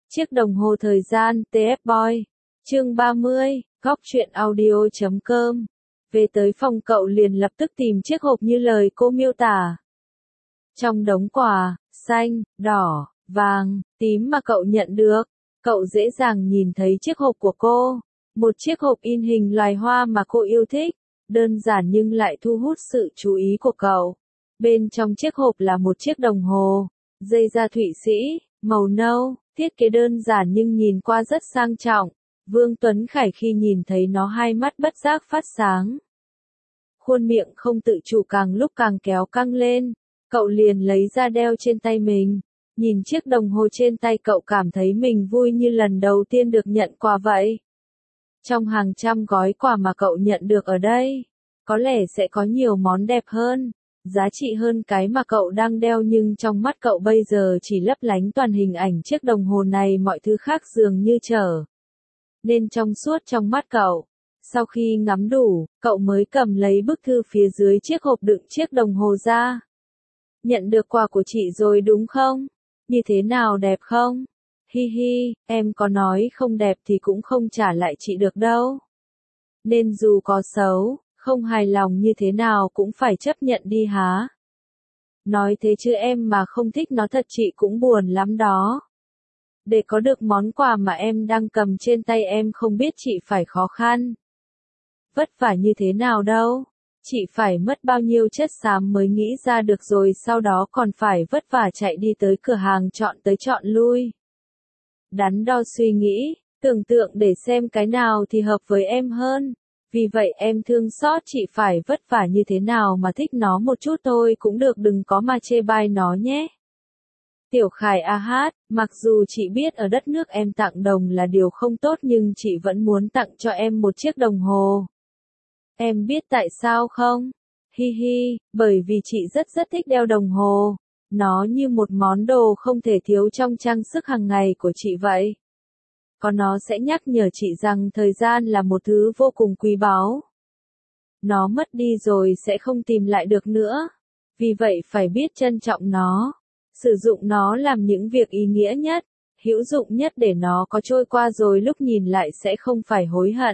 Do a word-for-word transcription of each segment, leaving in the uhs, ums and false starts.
Chiếc đồng hồ thời gian tê ép Boy. Chương ba mươi, góc truyện audio chấm com. Về tới phòng cậu liền lập tức tìm chiếc hộp như lời cô miêu tả. Trong đống quà, xanh, đỏ, vàng, tím mà cậu nhận được, cậu dễ dàng nhìn thấy chiếc hộp của cô. Một chiếc hộp in hình loài hoa mà cô yêu thích, đơn giản nhưng lại thu hút sự chú ý của cậu. Bên trong chiếc hộp là một chiếc đồng hồ, dây da Thụy Sĩ, màu nâu, thiết kế đơn giản nhưng nhìn qua rất sang trọng. Vương Tuấn Khải khi nhìn thấy nó hai mắt bất giác phát sáng. Khuôn miệng không tự chủ càng lúc càng kéo căng lên, cậu liền lấy ra đeo trên tay mình. Nhìn chiếc đồng hồ trên tay cậu cảm thấy mình vui như lần đầu tiên được nhận quà vậy. Trong hàng trăm gói quà mà cậu nhận được ở đây, có lẽ sẽ có nhiều món đẹp hơn, giá trị hơn cái mà cậu đang đeo, nhưng trong mắt cậu bây giờ chỉ lấp lánh toàn hình ảnh chiếc đồng hồ này, mọi thứ khác dường như trở nên trong suốt trong mắt cậu. Sau khi ngắm đủ, cậu mới cầm lấy bức thư phía dưới chiếc hộp đựng chiếc đồng hồ ra. Nhận được quà của chị rồi đúng không? Như thế nào, đẹp không? Hi hi, em có nói không đẹp thì cũng không trả lại chị được đâu. Nên dù có xấu, không hài lòng như thế nào cũng phải chấp nhận đi há. Nói thế chứ em mà không thích nó thật chị cũng buồn lắm đó. Để có được món quà mà em đang cầm trên tay em không biết chị phải khó khăn, vất vả như thế nào đâu. Chị phải mất bao nhiêu chất xám mới nghĩ ra được, rồi sau đó còn phải vất vả chạy đi tới cửa hàng chọn tới chọn lui. Đắn đo suy nghĩ, tưởng tượng để xem cái nào thì hợp với em hơn. Vì vậy em thương xót chị phải vất vả như thế nào mà thích nó một chút thôi cũng được, đừng có mà chê bai nó nhé. Tiểu Khải a hát, mặc dù chị biết ở đất nước em tặng đồng là điều không tốt nhưng chị vẫn muốn tặng cho em một chiếc đồng hồ. Em biết tại sao không? Hi hi, bởi vì chị rất rất thích đeo đồng hồ. Nó như một món đồ không thể thiếu trong trang sức hàng ngày của chị vậy. Còn nó sẽ nhắc nhở chị rằng thời gian là một thứ vô cùng quý báu. Nó mất đi rồi sẽ không tìm lại được nữa. Vì vậy phải biết trân trọng nó. Sử dụng nó làm những việc ý nghĩa nhất, hữu dụng nhất để nó có trôi qua rồi lúc nhìn lại sẽ không phải hối hận.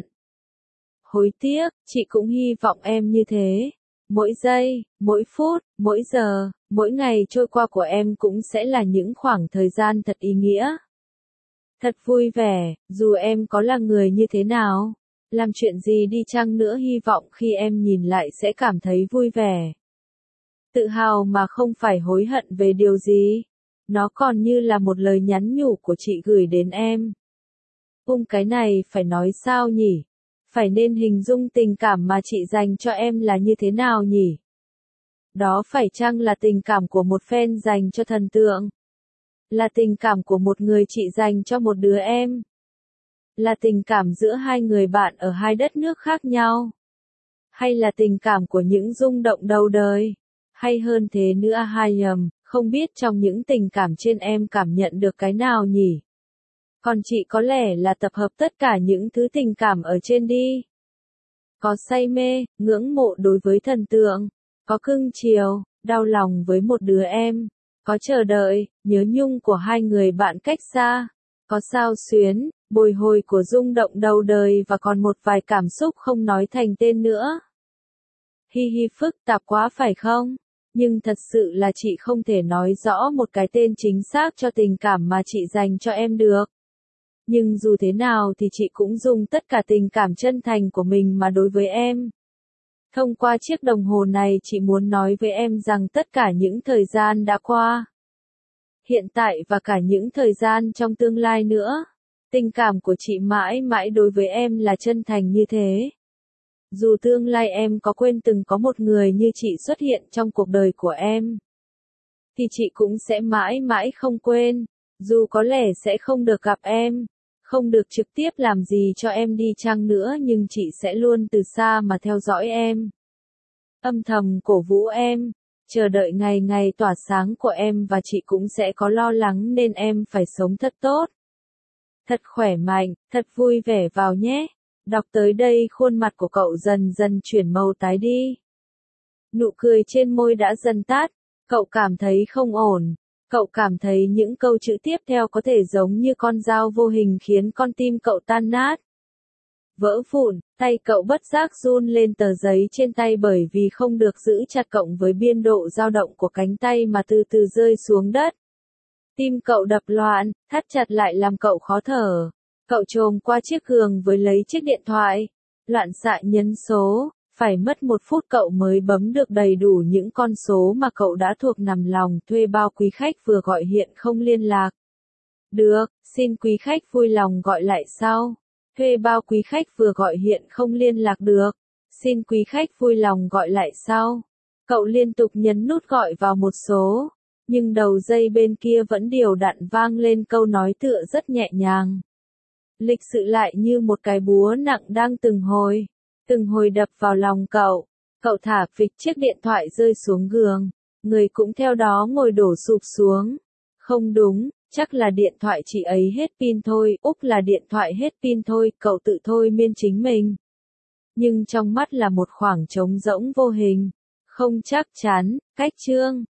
Hối tiếc, chị cũng hy vọng em như thế. Mỗi giây, mỗi phút, mỗi giờ, mỗi ngày trôi qua của em cũng sẽ là những khoảng thời gian thật ý nghĩa. Thật vui vẻ, dù em có là người như thế nào, làm chuyện gì đi chăng nữa, hy vọng khi em nhìn lại sẽ cảm thấy vui vẻ. Tự hào mà không phải hối hận về điều gì. Nó còn như là một lời nhắn nhủ của chị gửi đến em. Ung cái này phải nói sao nhỉ? Phải nên hình dung tình cảm mà chị dành cho em là như thế nào nhỉ? Đó phải chăng là tình cảm của một fan dành cho thần tượng? Là tình cảm của một người chị dành cho một đứa em? Là tình cảm giữa hai người bạn ở hai đất nước khác nhau? Hay là tình cảm của những rung động đầu đời? Hay hơn thế nữa, hai nhầm, không biết trong những tình cảm trên em cảm nhận được cái nào nhỉ? Còn chị có lẽ là tập hợp tất cả những thứ tình cảm ở trên đi. Có say mê, ngưỡng mộ đối với thần tượng, có cưng chiều, đau lòng với một đứa em, có chờ đợi, nhớ nhung của hai người bạn cách xa, có xao xuyến, bồi hồi của rung động đầu đời và còn một vài cảm xúc không nói thành tên nữa. Hi hi, phức tạp quá phải không? Nhưng thật sự là chị không thể nói rõ một cái tên chính xác cho tình cảm mà chị dành cho em được. Nhưng dù thế nào thì chị cũng dùng tất cả tình cảm chân thành của mình mà đối với em. Thông qua chiếc đồng hồ này chị muốn nói với em rằng tất cả những thời gian đã qua, hiện tại và cả những thời gian trong tương lai nữa, tình cảm của chị mãi mãi đối với em là chân thành như thế. Dù tương lai em có quên từng có một người như chị xuất hiện trong cuộc đời của em, thì chị cũng sẽ mãi mãi không quên. Dù có lẽ sẽ không được gặp em, không được trực tiếp làm gì cho em đi chăng nữa, nhưng chị sẽ luôn từ xa mà theo dõi em. Âm thầm cổ vũ em, chờ đợi ngày ngày tỏa sáng của em, và chị cũng sẽ có lo lắng nên em phải sống thật tốt, thật khỏe mạnh, thật vui vẻ vào nhé. Đọc tới đây khuôn mặt của cậu dần dần chuyển màu tái đi. Nụ cười trên môi đã dần tắt, cậu cảm thấy không ổn. Cậu cảm thấy những câu chữ tiếp theo có thể giống như con dao vô hình khiến con tim cậu tan nát. Vỡ vụn, tay cậu bất giác run lên tờ giấy trên tay bởi vì không được giữ chặt cộng với biên độ dao động của cánh tay mà từ từ rơi xuống đất. Tim cậu đập loạn, thắt chặt lại làm cậu khó thở. Cậu chồm qua chiếc giường với lấy chiếc điện thoại. Loạn xạ nhấn số, phải mất một phút cậu mới bấm được đầy đủ những con số mà cậu đã thuộc nằm lòng. Thuê bao quý khách vừa gọi hiện không liên lạc. Được, xin quý khách vui lòng gọi lại sau. Thuê bao quý khách vừa gọi hiện không liên lạc được. Xin quý khách vui lòng gọi lại sau. Cậu liên tục nhấn nút gọi vào một số, nhưng đầu dây bên kia vẫn đều đặn vang lên câu nói tựa rất nhẹ nhàng. Lịch sự lại như một cái búa nặng đang từng hồi, từng hồi đập vào lòng cậu. Cậu thả phịch chiếc điện thoại rơi xuống giường, người cũng theo đó ngồi đổ sụp xuống. Không đúng, chắc là điện thoại chị ấy hết pin thôi, úp là điện thoại hết pin thôi, cậu tự thôi miên chính mình. Nhưng trong mắt là một khoảng trống rỗng vô hình, không chắc chắn, cách chương.